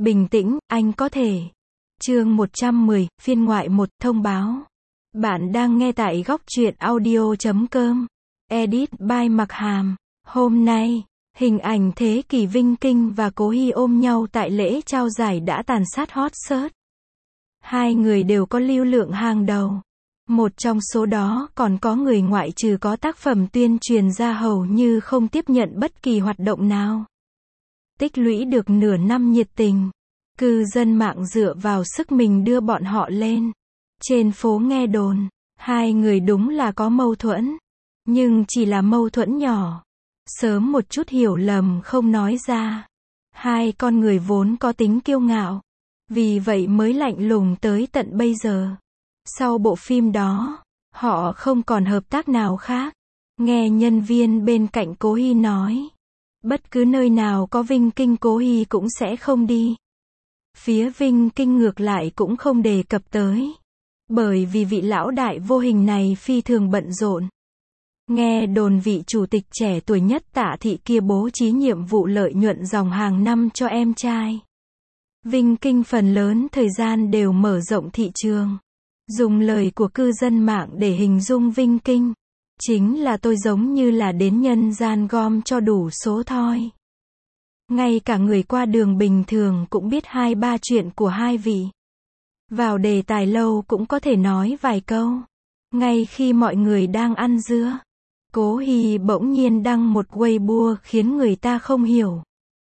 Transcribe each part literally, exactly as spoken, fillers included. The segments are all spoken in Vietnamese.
Bình tĩnh, anh có thể. Chương một trăm mười, phiên ngoại một, thông báo. Bạn đang nghe tại góc truyện audio chấm com. Edit by Mặc Hàm. Hôm nay, hình ảnh thế kỷ Vinh Kinh và Cố Hy ôm nhau tại lễ trao giải đã tàn sát hot search. Hai người đều có lưu lượng hàng đầu. Một trong số đó còn có người ngoại trừ có tác phẩm tuyên truyền ra hầu như không tiếp nhận bất kỳ hoạt động nào. Tích lũy được nửa năm nhiệt tình, cư dân mạng dựa vào sức mình đưa bọn họ lên. Trên phố nghe đồn, hai người đúng là có mâu thuẫn. Nhưng chỉ là mâu thuẫn nhỏ. Sớm một chút hiểu lầm không nói ra. Hai con người vốn có tính kiêu ngạo. Vì vậy mới lạnh lùng tới tận bây giờ. Sau bộ phim đó, họ không còn hợp tác nào khác. Nghe nhân viên bên cạnh Cố Hy nói. Bất cứ nơi nào có Vinh Kinh Cố Hy cũng sẽ không đi. Phía Vinh Kinh ngược lại cũng không đề cập tới. Bởi vì vị lão đại vô hình này phi thường bận rộn. Nghe đồn vị chủ tịch trẻ tuổi nhất Tạ Thị kia bố trí nhiệm vụ lợi nhuận dòng hàng năm cho em trai. Vinh Kinh phần lớn thời gian đều mở rộng thị trường. Dùng lời của cư dân mạng để hình dung Vinh Kinh. Chính là tôi giống như là đến nhân gian gom cho đủ số thôi. Ngay cả người qua đường bình thường cũng biết hai ba chuyện của hai vị. Vào đề tài lâu cũng có thể nói vài câu. Ngay khi mọi người đang ăn dưa, Cố Hy bỗng nhiên đăng một Weibo khiến người ta không hiểu.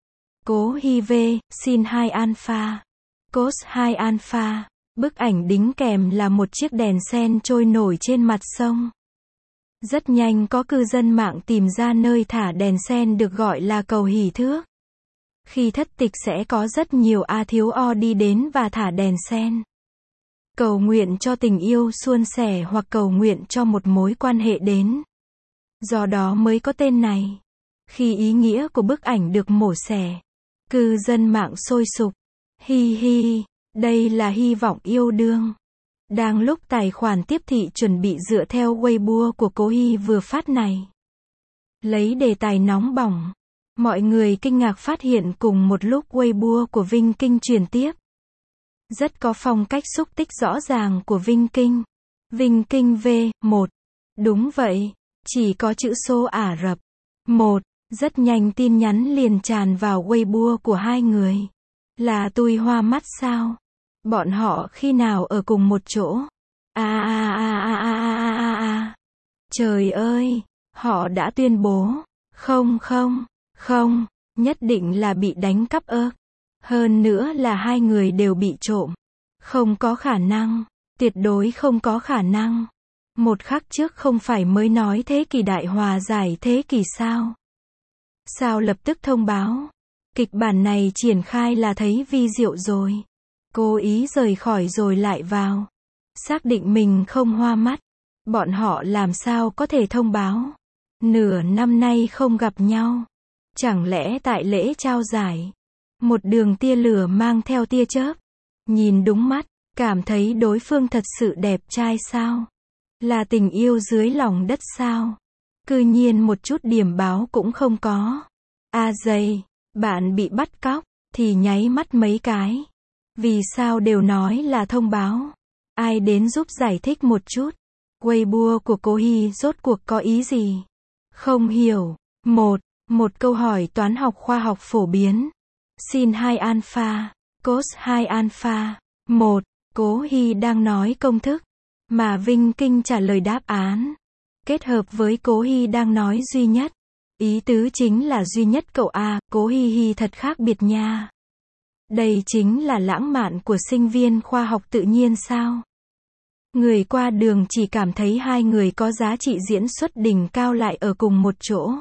Cố Hy V, xin hai alpha. Cos hai alpha. Bức ảnh đính kèm là một chiếc đèn sen trôi nổi trên mặt sông. Rất nhanh có cư dân mạng tìm ra nơi thả đèn sen được gọi là cầu hỷ thước. Khi thất tịch sẽ có rất nhiều A thiếu O đi đến và thả đèn sen. Cầu nguyện cho tình yêu suôn sẻ hoặc cầu nguyện cho một mối quan hệ đến. Do đó mới có tên này. Khi ý nghĩa của bức ảnh được mổ xẻ, cư dân mạng sôi sục. Hi hi, đây là hy vọng yêu đương. Đang lúc tài khoản tiếp thị chuẩn bị dựa theo Weibo của Cố Hy vừa phát này. Lấy đề tài nóng bỏng. Mọi người kinh ngạc phát hiện cùng một lúc Weibo của Vinh Kinh truyền tiếp. Rất có phong cách xúc tích rõ ràng của Vinh Kinh. Vinh Kinh V, một. Đúng vậy, chỉ có chữ số Ả Rập. một. Rất nhanh tin nhắn liền tràn vào Weibo của hai người. Là tôi hoa mắt sao? Bọn họ khi nào ở cùng một chỗ? À à à à à à à à. Trời ơi, họ đã tuyên bố. Không không, không, nhất định là bị đánh cắp ơ. Hơn nữa là hai người đều bị trộm. Không có khả năng, tuyệt đối không có khả năng. Một khắc trước không phải mới nói thế kỷ đại hòa giải thế kỷ sao? Sao lập tức thông báo? Kịch bản này triển khai là thấy vi diệu rồi. Cố ý rời khỏi rồi lại vào. Xác định mình không hoa mắt. Bọn họ làm sao có thể thông báo? Nửa năm nay không gặp nhau. Chẳng lẽ tại lễ trao giải? Một đường tia lửa mang theo tia chớp. Nhìn đúng mắt, cảm thấy đối phương thật sự đẹp trai sao? Là tình yêu dưới lòng đất sao? Cư nhiên một chút điểm báo cũng không có. A dày, bạn bị bắt cóc, thì nháy mắt mấy cái. Vì sao đều nói là thông báo? Ai đến giúp giải thích một chút? Weibo của Cố Hy rốt cuộc có ý gì? Không hiểu. Một. Một câu hỏi toán học khoa học phổ biến. Xin hai alpha. Cos hai alpha. Một. Cố Hy đang nói công thức. Mà Vinh Kinh trả lời đáp án. Kết hợp với Cố Hy đang nói duy nhất. Ý tứ chính là duy nhất cậu A, Cố Hy Hy thật khác biệt nha. Đây chính là lãng mạn của sinh viên khoa học tự nhiên sao? Người qua đường chỉ cảm thấy hai người có giá trị diễn xuất đỉnh cao lại ở cùng một chỗ.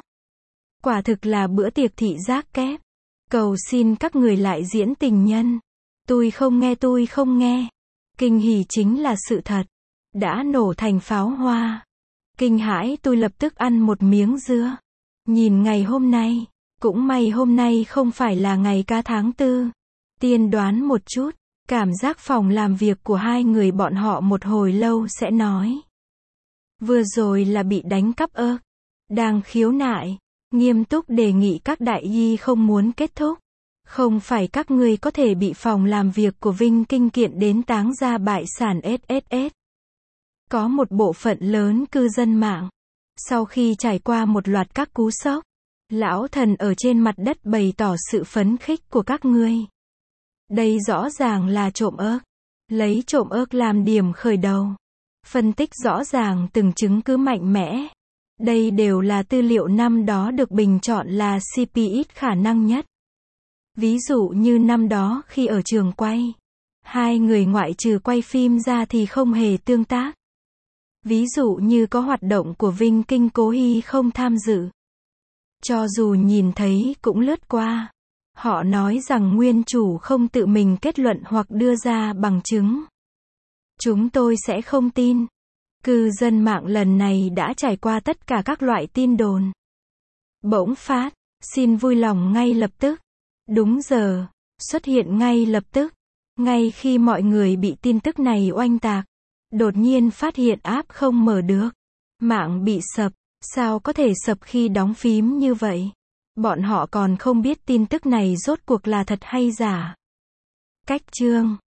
Quả thực là bữa tiệc thị giác kép. Cầu xin các người lại diễn tình nhân. Tôi không nghe tôi không nghe. Kinh hỉ chính là sự thật. Đã nổ thành pháo hoa. Kinh hãi tôi lập tức ăn một miếng dưa. Nhìn ngày hôm nay. Cũng may hôm nay không phải là ngày cá tháng tư. Tiên đoán một chút. Cảm giác phòng làm việc của hai người bọn họ một hồi lâu sẽ nói. Vừa rồi là bị đánh cắp ơ. Đang khiếu nại. Nghiêm túc đề nghị các đại y không muốn kết thúc. Không phải các ngươi có thể bị phòng làm việc của Vinh Kinh kiện đến táng ra bại sản ét ét ét. Có một bộ phận lớn cư dân mạng, sau khi trải qua một loạt các cú sốc, lão thần ở trên mặt đất bày tỏ sự phấn khích của các ngươi. Đây rõ ràng là trộm ớt. Lấy trộm ớt làm điểm khởi đầu. Phân tích rõ ràng từng chứng cứ mạnh mẽ. Đây đều là tư liệu năm đó được bình chọn là xê pê ít khả năng nhất. Ví dụ như năm đó khi ở trường quay, hai người ngoại trừ quay phim ra thì không hề tương tác. Ví dụ như có hoạt động của Vinh Kinh Cố Hy không tham dự. Cho dù nhìn thấy cũng lướt qua. Họ nói rằng nguyên chủ không tự mình kết luận hoặc đưa ra bằng chứng. Chúng tôi sẽ không tin. Cư dân mạng lần này đã trải qua tất cả các loại tin đồn. Bỗng phát, xin vui lòng ngay lập tức. Đúng giờ, xuất hiện ngay lập tức. Ngay khi mọi người bị tin tức này oanh tạc, đột nhiên phát hiện app không mở được. Mạng bị sập, sao có thể sập khi đóng phím như vậy? Bọn họ còn không biết tin tức này rốt cuộc là thật hay giả. Cách chương